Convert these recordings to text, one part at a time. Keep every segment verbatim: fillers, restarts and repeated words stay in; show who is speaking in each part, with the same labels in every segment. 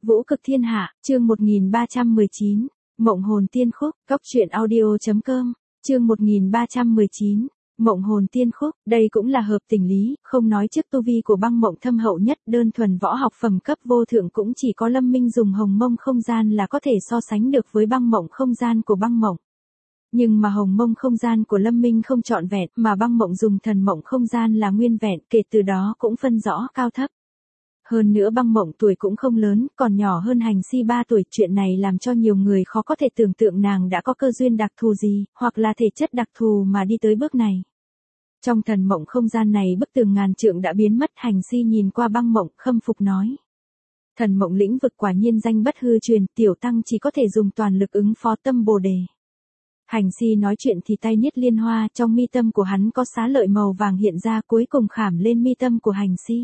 Speaker 1: Vũ cực thiên hạ, chương một nghìn ba trăm mười chín, Mộng hồn tiên khúc, Cóc truyện audio.com, chương một nghìn ba trăm mười chín, Mộng hồn tiên khúc, đây cũng là hợp tình lý, không nói trước tu vi của băng mộng thâm hậu nhất, đơn thuần võ học phẩm cấp vô thượng cũng chỉ có Lâm Minh dùng hồng mông không gian là có thể so sánh được với băng mộng không gian của băng mộng. Nhưng mà hồng mông không gian của Lâm Minh không trọn vẹn, mà băng mộng dùng thần mộng không gian là nguyên vẹn, kể từ đó cũng phân rõ cao thấp. Hơn nữa băng mộng tuổi cũng không lớn, còn nhỏ hơn hành si ba tuổi, chuyện này làm cho nhiều người khó có thể tưởng tượng nàng đã có cơ duyên đặc thù gì, hoặc là thể chất đặc thù mà đi tới bước này. Trong thần mộng không gian này bức tường ngàn trượng đã biến mất, hành si nhìn qua băng mộng, khâm phục nói. Thần mộng lĩnh vực quả nhiên danh bất hư truyền, tiểu tăng chỉ có thể dùng toàn lực ứng phó tâm bồ đề. Hành si nói chuyện thì tay niết liên hoa, trong mi tâm của hắn có xá lợi màu vàng hiện ra cuối cùng khảm lên mi tâm của hành si.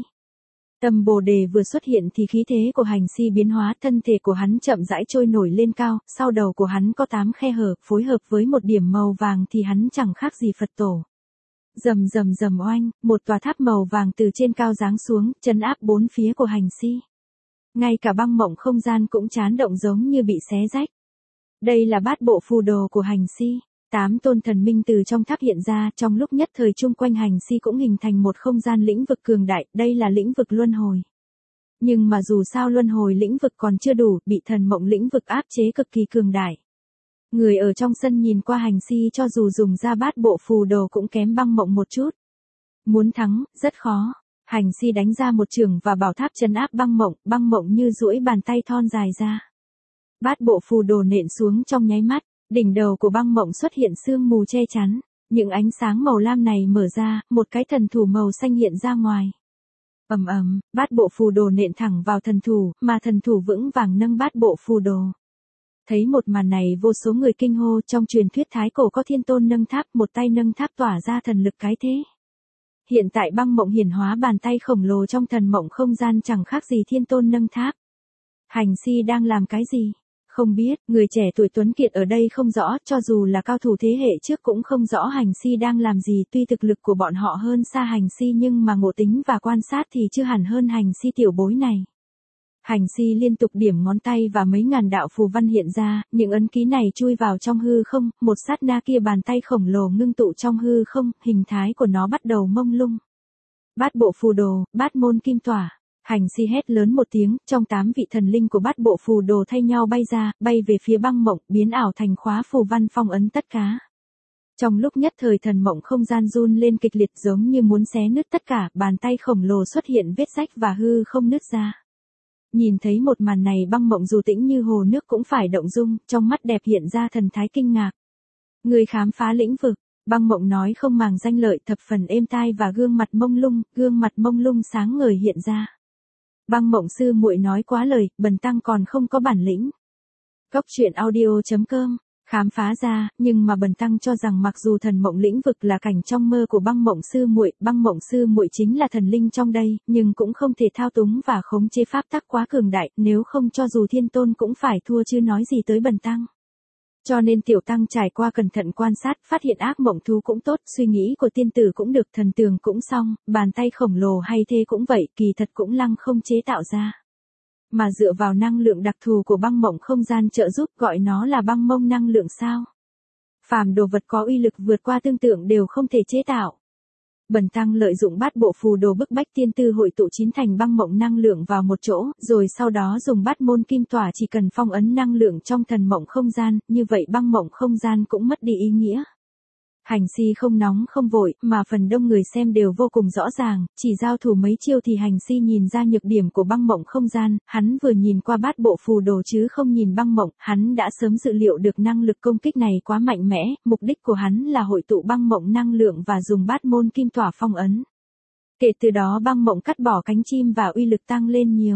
Speaker 1: Tâm bồ đề vừa xuất hiện thì khí thế của hành si biến hóa, thân thể của hắn chậm rãi trôi nổi lên cao, sau đầu của hắn có tám khe hở, phối hợp với một điểm màu vàng thì hắn chẳng khác gì Phật tổ. Rầm rầm rầm oanh, một tòa tháp màu vàng từ trên cao giáng xuống, trấn áp bốn phía của hành si. Ngay cả băng mộng không gian cũng chán động giống như bị xé rách. Đây là bát bộ phù đồ của hành si. Tám tôn thần minh từ trong tháp hiện ra, trong lúc nhất thời chung quanh hành si cũng hình thành một không gian lĩnh vực cường đại, đây là lĩnh vực luân hồi. Nhưng mà dù sao luân hồi lĩnh vực còn chưa đủ, bị thần mộng lĩnh vực áp chế cực kỳ cường đại. Người ở trong sân nhìn qua hành si cho dù dùng ra bát bộ phù đồ cũng kém băng mộng một chút. Muốn thắng, rất khó. Hành si đánh ra một chưởng và bảo tháp trấn áp băng mộng, băng mộng như duỗi bàn tay thon dài ra. Bát bộ phù đồ nện xuống trong nháy mắt. Đỉnh đầu của băng mộng xuất hiện sương mù che chắn, những ánh sáng màu lam này mở ra, một cái thần thủ màu xanh hiện ra ngoài. Ầm ầm, bát bộ phù đồ nện thẳng vào thần thủ, mà thần thủ vững vàng nâng bát bộ phù đồ. Thấy một màn này vô số người kinh hô, trong truyền thuyết thái cổ có thiên tôn nâng tháp, một tay nâng tháp tỏa ra thần lực cái thế. Hiện tại băng mộng hiển hóa bàn tay khổng lồ trong thần mộng không gian chẳng khác gì thiên tôn nâng tháp. Hành si đang làm cái gì? Không biết, người trẻ tuổi tuấn kiệt ở đây không rõ, cho dù là cao thủ thế hệ trước cũng không rõ hành si đang làm gì, tuy thực lực của bọn họ hơn xa hành si nhưng mà ngộ tính và quan sát thì chưa hẳn hơn hành si tiểu bối này. Hành si liên tục điểm ngón tay và mấy ngàn đạo phù văn hiện ra, những ấn ký này chui vào trong hư không, một sát na kia bàn tay khổng lồ ngưng tụ trong hư không, hình thái của nó bắt đầu mông lung. Bát bộ phù đồ, bát môn kim tỏa. Hành si hét lớn một tiếng, trong tám vị thần linh của bát bộ phù đồ thay nhau bay ra, bay về phía băng mộng, biến ảo thành khóa phù văn phong ấn tất cả. Trong lúc nhất thời thần mộng không gian run lên kịch liệt giống như muốn xé nứt tất cả, bàn tay khổng lồ xuất hiện vết rách và hư không nứt ra. Nhìn thấy một màn này băng mộng dù tĩnh như hồ nước cũng phải động dung, trong mắt đẹp hiện ra thần thái kinh ngạc. Người khám phá lĩnh vực. Băng mộng nói không màng danh lợi, thập phần êm tai và gương mặt mông lung, gương mặt mông lung sáng ngời hiện ra. Băng mộng sư muội nói quá lời, bần tăng còn không có bản lĩnh. Cóc truyện audio.com, khám phá ra, nhưng mà bần tăng cho rằng mặc dù thần mộng lĩnh vực là cảnh trong mơ của băng mộng sư muội, băng mộng sư muội chính là thần linh trong đây, nhưng cũng không thể thao túng và khống chế pháp tắc quá cường đại, nếu không cho dù thiên tôn cũng phải thua chứ nói gì tới bần tăng. Cho nên tiểu tăng trải qua cẩn thận quan sát, phát hiện ác mộng thú cũng tốt, suy nghĩ của tiên tử cũng được, thần tường cũng xong, bàn tay khổng lồ hay thế cũng vậy, kỳ thật cũng lăng không chế tạo ra. Mà dựa vào năng lượng đặc thù của băng mộng không gian trợ giúp, gọi nó là băng mông năng lượng sao. Phàm đồ vật có uy lực vượt qua tương tượng đều không thể chế tạo. Bần tăng lợi dụng bát bộ phù đồ bức bách tiên tư hội tụ chín thành băng mộng năng lượng vào một chỗ, rồi sau đó dùng bát môn kim tỏa chỉ cần phong ấn năng lượng trong thần mộng không gian, như vậy băng mộng không gian cũng mất đi ý nghĩa. Hành si không nóng không vội, mà phần đông người xem đều vô cùng rõ ràng, chỉ giao thủ mấy chiêu thì hành si nhìn ra nhược điểm của băng mộng không gian, hắn vừa nhìn qua bát bộ phù đồ chứ không nhìn băng mộng, hắn đã sớm dự liệu được năng lực công kích này quá mạnh mẽ, mục đích của hắn là hội tụ băng mộng năng lượng và dùng bát môn kim tỏa phong ấn. Kể từ đó băng mộng cắt bỏ cánh chim và uy lực tăng lên nhiều.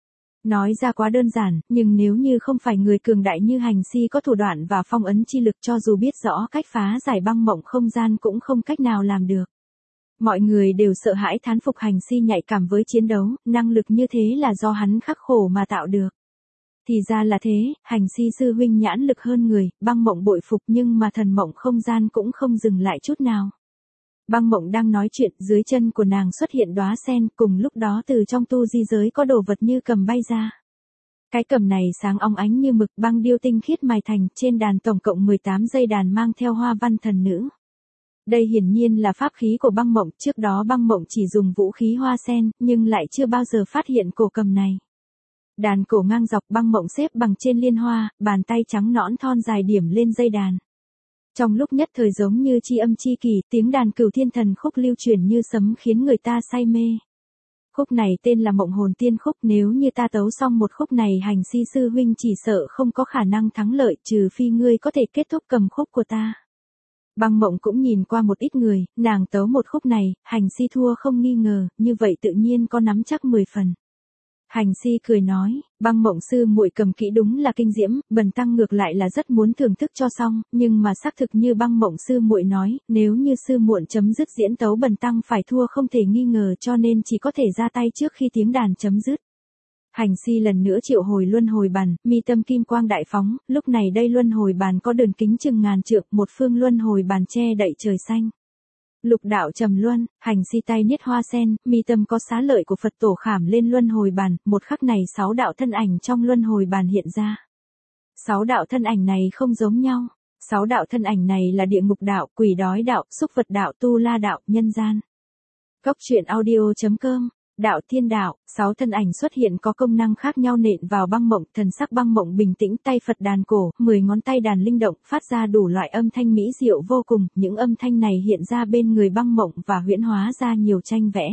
Speaker 1: Nói ra quá đơn giản, nhưng nếu như không phải người cường đại như hành si có thủ đoạn và phong ấn chi lực cho dù biết rõ cách phá giải băng mộng không gian cũng không cách nào làm được. Mọi người đều sợ hãi thán phục hành si nhạy cảm với chiến đấu, năng lực như thế là do hắn khắc khổ mà tạo được. Thì ra là thế, hành si sư huynh nhãn lực hơn người, băng mộng bội phục nhưng mà thần mộng không gian cũng không dừng lại chút nào. Băng mộng đang nói chuyện, dưới chân của nàng xuất hiện đóa sen, cùng lúc đó từ trong tu di giới có đồ vật như cầm bay ra. Cái cầm này sáng óng ánh như mực, băng điêu tinh khiết mài thành, trên đàn tổng cộng mười tám dây đàn mang theo hoa văn thần nữ. Đây hiển nhiên là pháp khí của băng mộng, trước đó băng mộng chỉ dùng vũ khí hoa sen, nhưng lại chưa bao giờ phát hiện cổ cầm này. Đàn cổ ngang dọc, băng mộng xếp bằng trên liên hoa, bàn tay trắng nõn thon dài điểm lên dây đàn. Trong lúc nhất thời giống như chi âm chi kỳ, tiếng đàn Cửu Thiên Thần Khúc lưu truyền như sấm khiến người ta say mê. Khúc này tên là Mộng Hồn Tiên Khúc, nếu như ta tấu xong một khúc này Hành Si sư huynh chỉ sợ không có khả năng thắng lợi, trừ phi ngươi có thể kết thúc cầm khúc của ta. Băng Mộng cũng nhìn qua một ít người, nàng tấu một khúc này, Hành Si thua không nghi ngờ, như vậy tự nhiên có nắm chắc mười phần. Hành Si cười nói, Băng Mộng sư muội cầm kỹ đúng là kinh diễm, bần tăng ngược lại là rất muốn thưởng thức cho xong, nhưng mà xác thực như Băng Mộng sư muội nói, nếu như sư muội chấm dứt diễn tấu bần tăng phải thua không thể nghi ngờ, cho nên chỉ có thể ra tay trước khi tiếng đàn chấm dứt. Hành Si lần nữa triệu hồi luân hồi bàn, mi tâm kim quang đại phóng, lúc này đây luân hồi bàn có đường kính chừng ngàn trượng, một phương luân hồi bàn che đậy trời xanh. Lục đạo trầm luân, Hành Si tay niết hoa sen, mi tâm có xá lợi của Phật tổ khảm lên luân hồi bàn, một khắc này sáu đạo thân ảnh trong luân hồi bàn hiện ra. Sáu đạo thân ảnh này không giống nhau, sáu đạo thân ảnh này là địa ngục đạo, quỷ đói đạo, xúc vật đạo, tu la đạo, nhân gian. Cốc truyện audio chấm com. Đạo thiên đạo, sáu thân ảnh xuất hiện có công năng khác nhau nện vào băng mộng, thần sắc băng mộng bình tĩnh, tay Phật đàn cổ, mười ngón tay đàn linh động, phát ra đủ loại âm thanh mỹ diệu vô cùng, những âm thanh này hiện ra bên người băng mộng và huyễn hóa ra nhiều tranh vẽ.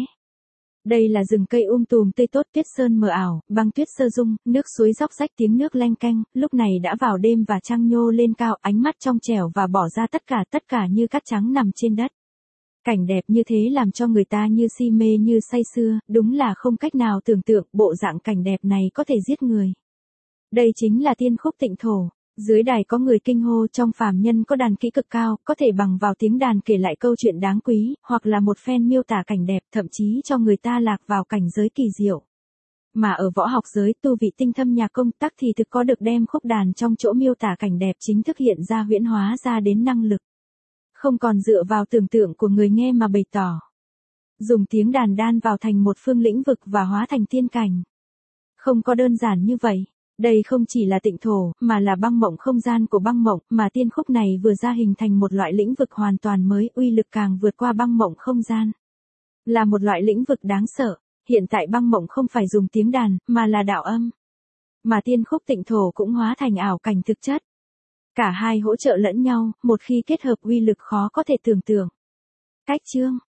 Speaker 1: Đây là rừng cây um tùm tươi tốt, tuyết sơn mờ ảo, băng tuyết sơ dung, nước suối róc rách tiếng nước leng keng, lúc này đã vào đêm và trăng nhô lên cao, ánh mắt trong trẻo và bỏ ra tất cả tất cả như cát trắng nằm trên đất. Cảnh đẹp như thế làm cho người ta như si mê như say sưa, đúng là không cách nào tưởng tượng bộ dạng cảnh đẹp này có thể giết người. Đây chính là tiên khúc tịnh thổ. Dưới đài có người kinh hô, trong phàm nhân có đàn kỹ cực cao, có thể bằng vào tiếng đàn kể lại câu chuyện đáng quý, hoặc là một phen miêu tả cảnh đẹp, thậm chí cho người ta lạc vào cảnh giới kỳ diệu. Mà ở võ học giới, tu vị tinh thâm nhà công tác thì thực có được đem khúc đàn trong chỗ miêu tả cảnh đẹp chính thức hiện ra huyễn hóa ra đến năng lực. Không còn dựa vào tưởng tượng của người nghe mà bày tỏ. Dùng tiếng đàn đan vào thành một phương lĩnh vực và hóa thành tiên cảnh. Không có đơn giản như vậy. Đây không chỉ là tịnh thổ, mà là băng mộng không gian của băng mộng, mà tiên khúc này vừa ra hình thành một loại lĩnh vực hoàn toàn mới, uy lực càng vượt qua băng mộng không gian. Là một loại lĩnh vực đáng sợ, hiện tại băng mộng không phải dùng tiếng đàn, mà là đạo âm. Mà tiên khúc tịnh thổ cũng hóa thành ảo cảnh thực chất. Cả hai hỗ trợ lẫn nhau, một khi kết hợp uy lực khó có thể tưởng tượng. Cách chương